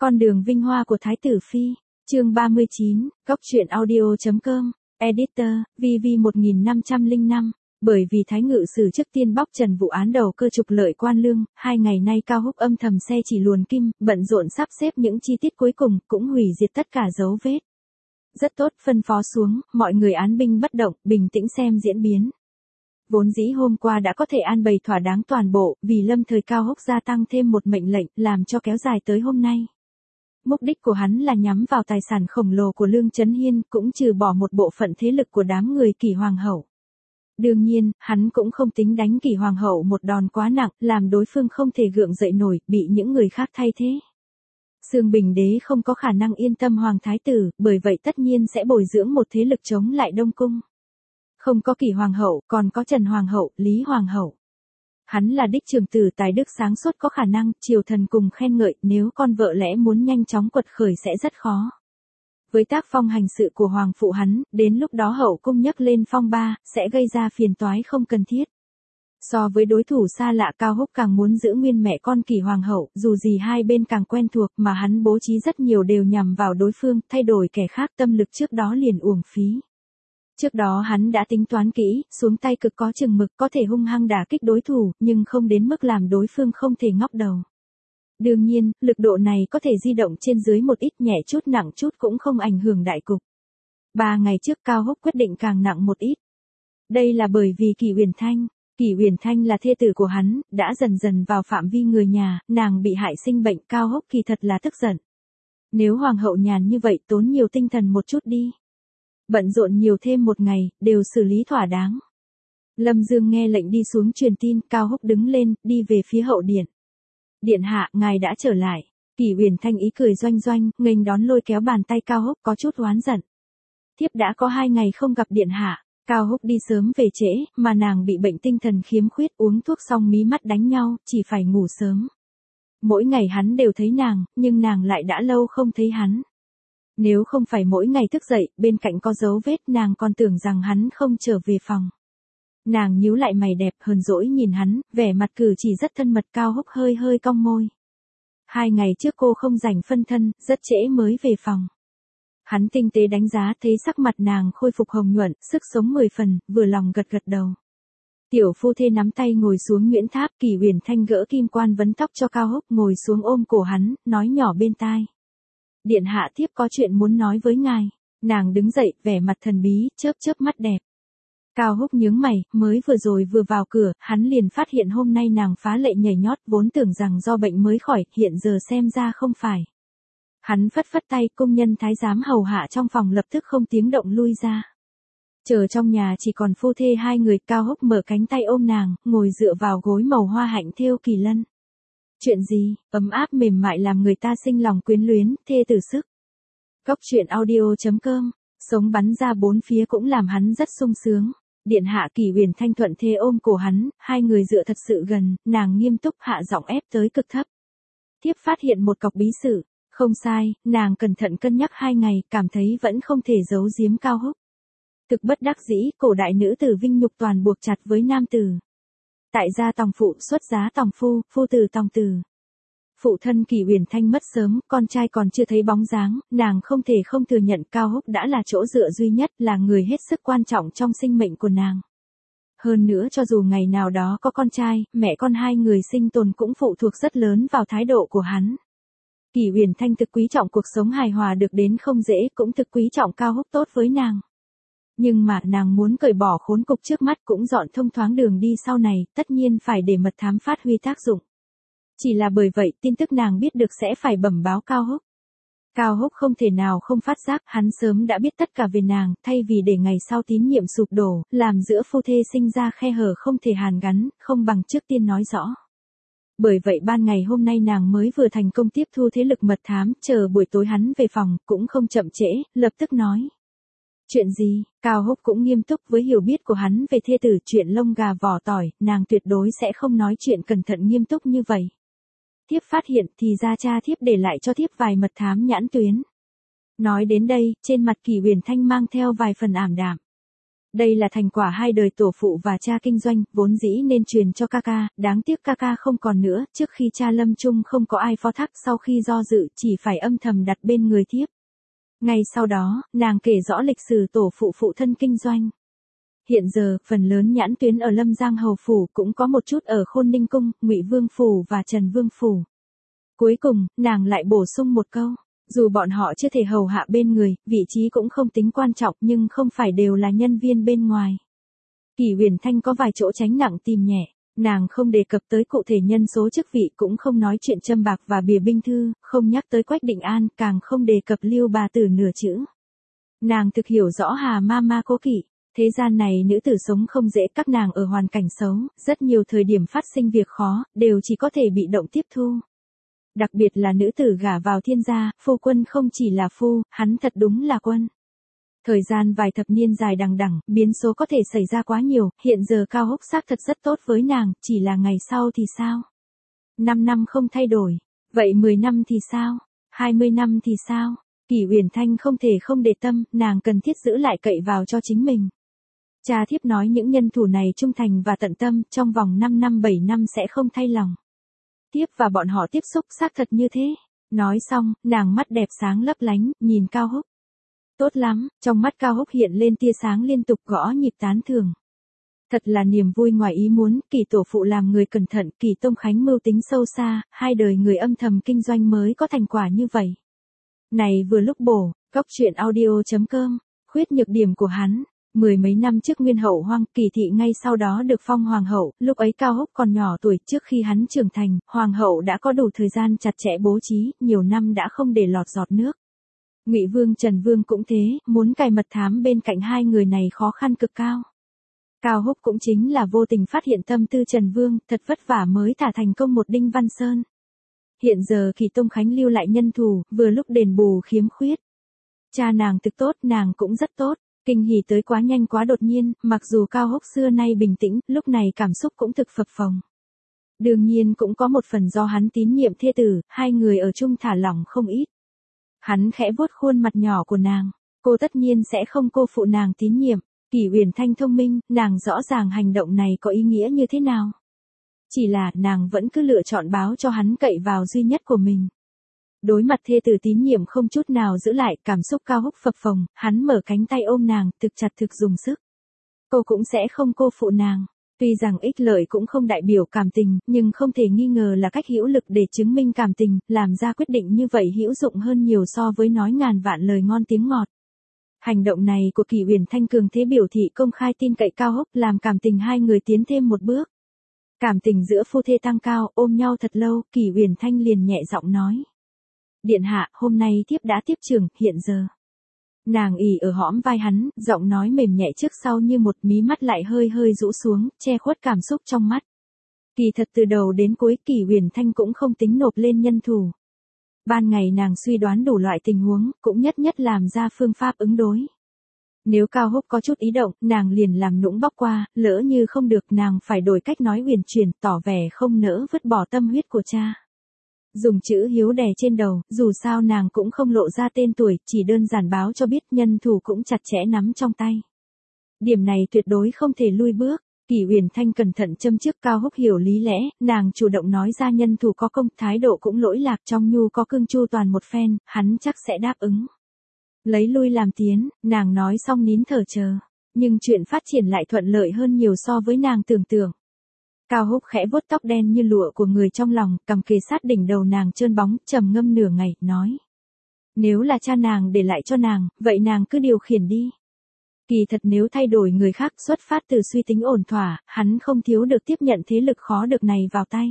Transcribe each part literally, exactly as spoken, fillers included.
Con đường vinh hoa của Thái tử Phi, chương ba mươi chín, góc truyện audio.com, editor, vê vê một nghìn năm trăm lẻ năm. Bởi vì Thái ngự sử trước tiên bóc trần vụ án đầu cơ trục lợi quan lương, hai ngày nay Cao Húc âm thầm xe chỉ luồn kim, bận rộn sắp xếp những chi tiết cuối cùng, cũng hủy diệt tất cả dấu vết. Rất tốt, phân phó xuống, mọi người án binh bất động, bình tĩnh xem diễn biến. Vốn dĩ hôm qua đã có thể an bày thỏa đáng toàn bộ, vì lâm thời Cao Húc gia tăng thêm một mệnh lệnh, làm cho kéo dài tới hôm nay. Mục đích của hắn là nhắm vào tài sản khổng lồ của Lương Chấn Hiên, cũng trừ bỏ một bộ phận thế lực của đám người Kỷ Hoàng hậu. Đương nhiên, hắn cũng không tính đánh Kỷ Hoàng hậu một đòn quá nặng, làm đối phương không thể gượng dậy nổi, bị những người khác thay thế. Sương Bình Đế không có khả năng yên tâm Hoàng Thái tử, bởi vậy tất nhiên sẽ bồi dưỡng một thế lực chống lại Đông Cung. Không có Kỷ Hoàng hậu, còn có Trần Hoàng hậu, Lý Hoàng hậu. Hắn là đích trưởng tử tài đức sáng suốt có khả năng, triều thần cùng khen ngợi, nếu con vợ lẽ muốn nhanh chóng quật khởi sẽ rất khó. Với tác phong hành sự của hoàng phụ hắn, đến lúc đó hậu cung nhấc lên phong ba, sẽ gây ra phiền toái không cần thiết. So với đối thủ xa lạ, Cao Húc càng muốn giữ nguyên mẹ con Kỷ Hoàng hậu, dù gì hai bên càng quen thuộc, mà hắn bố trí rất nhiều đều nhằm vào đối phương, thay đổi kẻ khác, tâm lực trước đó liền uổng phí. Trước đó hắn đã tính toán kỹ, xuống tay cực có chừng mực, có thể hung hăng đả kích đối thủ, nhưng không đến mức làm đối phương không thể ngóc đầu. Đương nhiên, lực độ này có thể di động trên dưới một ít, nhẹ chút nặng chút cũng không ảnh hưởng đại cục. Ba ngày trước Cao Húc quyết định càng nặng một ít. Đây là bởi vì Kỷ Uyển Thanh, Kỷ Uyển Thanh là thê tử của hắn, đã dần dần vào phạm vi người nhà, nàng bị hại sinh bệnh, Cao Húc kỳ thật là tức giận. Nếu hoàng hậu nhàn như vậy tốn nhiều tinh thần một chút đi. Bận rộn nhiều thêm một ngày, đều xử lý thỏa đáng. Lâm Dương nghe lệnh đi xuống truyền tin, Cao Húc đứng lên, đi về phía hậu điện. Điện hạ, ngài đã trở lại. Kỷ Uyển Thanh ý cười doanh doanh, nghênh đón lôi kéo bàn tay Cao Húc, có chút oán giận. Thiếp đã có hai ngày không gặp điện hạ. Cao Húc đi sớm về trễ, mà nàng bị bệnh tinh thần khiếm khuyết, uống thuốc xong mí mắt đánh nhau, chỉ phải ngủ sớm. Mỗi ngày hắn đều thấy nàng, nhưng nàng lại đã lâu không thấy hắn. Nếu không phải mỗi ngày thức dậy, bên cạnh có dấu vết, nàng còn tưởng rằng hắn không trở về phòng. Nàng nhíu lại mày đẹp, hờn dỗi nhìn hắn, vẻ mặt cử chỉ rất thân mật. Cao Húc hơi hơi cong môi. Hai ngày trước cô không rảnh phân thân, rất trễ mới về phòng. Hắn tinh tế đánh giá, thấy sắc mặt nàng khôi phục hồng nhuận, sức sống mười phần, vừa lòng gật gật đầu. Tiểu phu thê nắm tay ngồi xuống Nguyễn Tháp, Kỷ Uyển Thanh gỡ kim quan vấn tóc cho Cao Húc, ngồi xuống ôm cổ hắn, nói nhỏ bên tai. Điện hạ, thiếp có chuyện muốn nói với ngài. Nàng đứng dậy, vẻ mặt thần bí, chớp chớp mắt đẹp. Cao Húc nhướng mày, mới vừa rồi vừa vào cửa, hắn liền phát hiện hôm nay nàng phá lệ nhảy nhót, vốn tưởng rằng do bệnh mới khỏi, hiện giờ xem ra không phải. Hắn phất phất tay, công nhân thái giám hầu hạ trong phòng lập tức không tiếng động lui ra. Chờ trong nhà chỉ còn phu thê hai người, Cao Húc mở cánh tay ôm nàng, ngồi dựa vào gối màu hoa hạnh thêu kỳ lân. Chuyện gì, ấm áp mềm mại làm người ta sinh lòng quyến luyến, thê tử sức. Góc truyện audio.com, sống bắn ra bốn phía cũng làm hắn rất sung sướng. Điện hạ, Kỷ Uyển Thanh thuận thế ôm cổ hắn, hai người dựa thật sự gần, nàng nghiêm túc hạ giọng ép tới cực thấp. Thiếp phát hiện một cọc bí sự, không sai, nàng cẩn thận cân nhắc hai ngày, cảm thấy vẫn không thể giấu giếm Cao Húc. Thực bất đắc dĩ, cổ đại nữ tử vinh nhục toàn buộc chặt với nam tử. Tại gia tòng phụ, xuất giá tòng phu, phu tử tòng tử. Phụ thân Kỷ Uyển Thanh mất sớm, con trai còn chưa thấy bóng dáng, nàng không thể không thừa nhận Cao Húc đã là chỗ dựa duy nhất, là người hết sức quan trọng trong sinh mệnh của nàng. Hơn nữa cho dù ngày nào đó có con trai, mẹ con hai người sinh tồn cũng phụ thuộc rất lớn vào thái độ của hắn. Kỷ Uyển Thanh thực quý trọng cuộc sống hài hòa được đến không dễ, cũng thực quý trọng Cao Húc tốt với nàng. Nhưng mà nàng muốn cởi bỏ khốn cục trước mắt, cũng dọn thông thoáng đường đi sau này, tất nhiên phải để mật thám phát huy tác dụng. Chỉ là bởi vậy, tin tức nàng biết được sẽ phải bẩm báo Cao Húc. Cao Húc không thể nào không phát giác, hắn sớm đã biết tất cả về nàng, thay vì để ngày sau tín nhiệm sụp đổ, làm giữa phu thê sinh ra khe hở không thể hàn gắn, không bằng trước tiên nói rõ. Bởi vậy ban ngày hôm nay nàng mới vừa thành công tiếp thu thế lực mật thám, chờ buổi tối hắn về phòng, cũng không chậm trễ, lập tức nói. Chuyện gì? Cao Húc cũng nghiêm túc với hiểu biết của hắn về thê tử, chuyện lông gà vỏ tỏi, nàng tuyệt đối sẽ không nói chuyện cẩn thận nghiêm túc như vậy. Thiếp phát hiện, thì ra cha thiếp để lại cho thiếp vài mật thám nhãn tuyến. Nói đến đây, trên mặt Kỷ Uyển Thanh mang theo vài phần ảm đạm. Đây là thành quả hai đời tổ phụ và cha kinh doanh, vốn dĩ nên truyền cho ca ca, đáng tiếc ca ca không còn nữa, trước khi cha lâm chung không có ai phó thác, sau khi do dự chỉ phải âm thầm đặt bên người thiếp. Ngay sau đó, nàng kể rõ lịch sử tổ phụ phụ thân kinh doanh. Hiện giờ, phần lớn nhãn tuyến ở Lâm Giang Hầu Phủ, cũng có một chút ở Khôn Ninh Cung, Ngụy Vương Phủ và Trần Vương Phủ. Cuối cùng, nàng lại bổ sung một câu. Dù bọn họ chưa thể hầu hạ bên người, vị trí cũng không tính quan trọng nhưng không phải đều là nhân viên bên ngoài. Kỷ Huyền Thanh có vài chỗ tránh nặng tìm nhẹ, nàng không đề cập tới cụ thể nhân số chức vị, cũng không nói chuyện châm bạc và bìa binh thư, không nhắc tới Quách Định An, càng không đề cập Lưu bà tử nửa chữ. Nàng thực hiểu rõ Hà ma ma cố kỵ, thế gian này nữ tử sống không dễ, các nàng ở hoàn cảnh xấu, rất nhiều thời điểm phát sinh việc khó, đều chỉ có thể bị động tiếp thu. Đặc biệt là nữ tử gả vào thiên gia, phu quân không chỉ là phu, hắn thật đúng là quân. Thời gian vài thập niên dài đằng đẵng, biến số có thể xảy ra quá nhiều, hiện giờ Cao Húc xác thật rất tốt với nàng, chỉ là ngày sau thì sao? Năm năm không thay đổi, vậy mười năm thì sao? Hai mươi năm thì sao? Kỷ Huyền Thanh không thể không để tâm, nàng cần thiết giữ lại cậy vào cho chính mình. Cha thiếp nói những nhân thủ này trung thành và tận tâm, trong vòng năm năm bảy năm sẽ không thay lòng. Tiếp và bọn họ tiếp xúc xác thật như thế. Nói xong, nàng mắt đẹp sáng lấp lánh, nhìn Cao Húc. Tốt lắm, trong mắt Cao Húc hiện lên tia sáng liên tục gõ nhịp tán thưởng. Thật là niềm vui ngoài ý muốn, Kỳ tổ phụ làm người cẩn thận, Kỳ Tông Khánh mưu tính sâu xa, hai đời người âm thầm kinh doanh mới có thành quả như vậy. Này vừa lúc bổ, góc truyện audio chấm com, khuyết nhược điểm của hắn. Mười mấy năm trước Nguyên Hậu Hoang, Kỳ thị ngay sau đó được phong hoàng hậu, lúc ấy Cao Húc còn nhỏ tuổi, trước khi hắn trưởng thành, hoàng hậu đã có đủ thời gian chặt chẽ bố trí, nhiều năm đã không để lọt giọt nước. Ngụy Vương Trần Vương cũng thế, muốn cài mật thám bên cạnh hai người này khó khăn cực cao. Cao Húc cũng chính là vô tình phát hiện tâm tư Trần Vương, thật vất vả mới thả thành công một Đinh Văn Sơn. Hiện giờ Kỳ Tông Khánh lưu lại nhân thủ, vừa lúc đền bù khiếm khuyết. Cha nàng thực tốt, nàng cũng rất tốt. Kinh hỉ tới quá nhanh quá đột nhiên, mặc dù Cao Húc xưa nay bình tĩnh, lúc này cảm xúc cũng thực phập phồng. Đương nhiên cũng có một phần do hắn tín nhiệm thê tử, hai người ở chung thả lỏng không ít. Hắn khẽ vuốt khuôn mặt nhỏ của nàng, cô tất nhiên sẽ không cô phụ nàng tín nhiệm. Kỷ Huyền Thanh thông minh, nàng rõ ràng hành động này có ý nghĩa như thế nào. Chỉ là nàng vẫn cứ lựa chọn báo cho hắn cậy vào duy nhất của mình. Đối mặt thê tử tín nhiệm không chút nào giữ lại, cảm xúc Cao Húc phập phồng, hắn mở cánh tay ôm nàng, thực chặt thực dùng sức. Cô cũng sẽ không cô phụ nàng. Tuy rằng ích lợi cũng không đại biểu cảm tình, nhưng không thể nghi ngờ là cách hữu lực để chứng minh cảm tình, làm ra quyết định như vậy hữu dụng hơn nhiều so với nói ngàn vạn lời ngon tiếng ngọt. Hành động này của Kỷ Huyền Thanh cường thế biểu thị công khai tin cậy Cao Húc, làm cảm tình hai người tiến thêm một bước. Cảm tình giữa phu thê tăng cao, ôm nhau thật lâu, Kỷ Huyền Thanh liền nhẹ giọng nói. Điện hạ, hôm nay thiếp đã tiếp trưởng, hiện giờ. Nàng ỉ ở hõm vai hắn, giọng nói mềm nhẹ trước sau như một, mí mắt lại hơi hơi rũ xuống, che khuất cảm xúc trong mắt. Kỳ thật từ đầu đến cuối Kỷ Huyền Thanh cũng không tính nộp lên nhân thủ. Ban ngày nàng suy đoán đủ loại tình huống, cũng nhất nhất làm ra phương pháp ứng đối. Nếu Cao Húc có chút ý động, nàng liền làm nũng bóc qua, lỡ như không được nàng phải đổi cách nói huyền chuyển, tỏ vẻ không nỡ vứt bỏ tâm huyết của cha. Dùng chữ hiếu đè trên đầu, dù sao nàng cũng không lộ ra tên tuổi, chỉ đơn giản báo cho biết nhân thủ cũng chặt chẽ nắm trong tay. Điểm này tuyệt đối không thể lui bước. Kỷ Huyền Thanh cẩn thận châm trước Cao Húc hiểu lý lẽ, nàng chủ động nói ra nhân thủ có công, thái độ cũng lỗi lạc, trong nhu có cương chu toàn một phen, hắn chắc sẽ đáp ứng. Lấy lui làm tiến, nàng nói xong nín thở chờ. Nhưng chuyện phát triển lại thuận lợi hơn nhiều so với nàng tưởng tượng. Cao Húc khẽ vuốt tóc đen như lụa của người trong lòng, cầm kề sát đỉnh đầu nàng trơn bóng, trầm ngâm nửa ngày, nói. Nếu là cha nàng để lại cho nàng, vậy nàng cứ điều khiển đi. Kỳ thật nếu thay đổi người khác xuất phát từ suy tính ổn thỏa, hắn không thiếu được tiếp nhận thế lực khó được này vào tay.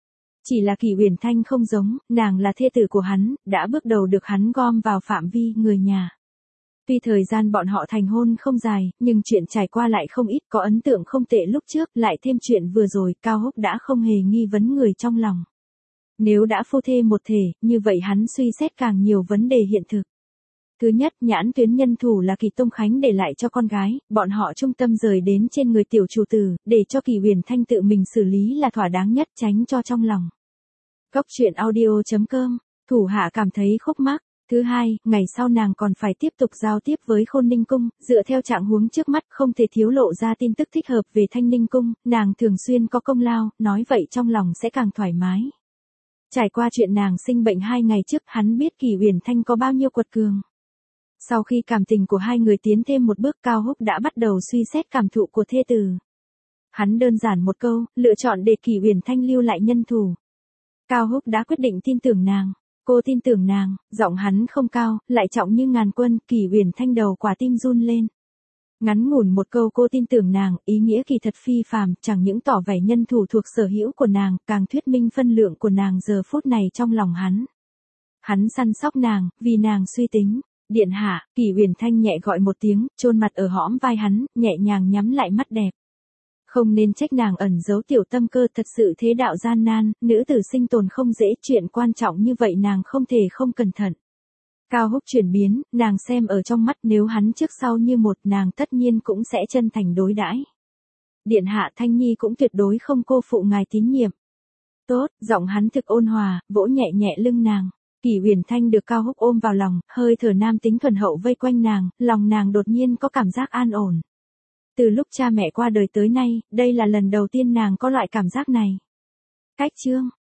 Chỉ là Kỷ Huyền Thanh không giống, nàng là thê tử của hắn, đã bước đầu được hắn gom vào phạm vi người nhà. Tuy thời gian bọn họ thành hôn không dài, nhưng chuyện trải qua lại không ít, có ấn tượng không tệ lúc trước, lại thêm chuyện vừa rồi, Cao Húc đã không hề nghi vấn người trong lòng. Nếu đã phu thê một thể, như vậy hắn suy xét càng nhiều vấn đề hiện thực. Thứ nhất, nhãn tuyến nhân thủ là Kỳ Tông Khánh để lại cho con gái, bọn họ trung tâm rời đến trên người tiểu chủ tử, để cho Kỷ Huyền Thanh tự mình xử lý là thỏa đáng nhất, tránh cho trong lòng. Góc truyện audio chấm com, thủ hạ cảm thấy khúc mắc. Thứ hai, ngày sau nàng còn phải tiếp tục giao tiếp với Khôn Ninh Cung, dựa theo trạng huống trước mắt không thể thiếu lộ ra tin tức thích hợp về Thanh Ninh Cung, nàng thường xuyên có công lao, nói vậy trong lòng sẽ càng thoải mái. Trải qua chuyện nàng sinh bệnh hai ngày trước, hắn biết Kỳ Uyển Thanh có bao nhiêu quật cường. Sau khi cảm tình của hai người tiến thêm một bước, Cao Húc đã bắt đầu suy xét cảm thụ của thê tử. Hắn đơn giản một câu, lựa chọn để Kỳ Uyển Thanh lưu lại nhân thủ. Cao Húc đã quyết định tin tưởng nàng. Cô tin tưởng nàng, giọng hắn không cao, lại trọng như ngàn quân, Kỳ Uyển Thanh đầu quả tim run lên. Ngắn ngủn một câu cô tin tưởng nàng, ý nghĩa kỳ thật phi phàm, chẳng những tỏ vẻ nhân thủ thuộc sở hữu của nàng, càng thuyết minh phân lượng của nàng giờ phút này trong lòng hắn. Hắn săn sóc nàng, vì nàng suy tính. Điện hạ, Kỳ Uyển Thanh nhẹ gọi một tiếng, chôn mặt ở hõm vai hắn, nhẹ nhàng nhắm lại mắt đẹp. Không nên trách nàng ẩn giấu tiểu tâm cơ, thật sự thế đạo gian nan, nữ tử sinh tồn không dễ, chuyện quan trọng như vậy nàng không thể không cẩn thận. Cao Húc chuyển biến, nàng xem ở trong mắt, nếu hắn trước sau như một, nàng tất nhiên cũng sẽ chân thành đối đãi. Điện hạ, Thanh Nhi cũng tuyệt đối không cô phụ ngài tín nhiệm. Tốt, giọng hắn thực ôn hòa, vỗ nhẹ nhẹ lưng nàng. Kỳ Uyển Thanh được Cao Húc ôm vào lòng, hơi thở nam tính thuần hậu vây quanh nàng, lòng nàng đột nhiên có cảm giác an ổn. Từ lúc cha mẹ qua đời tới nay, đây là lần đầu tiên nàng có loại cảm giác này. Cách chương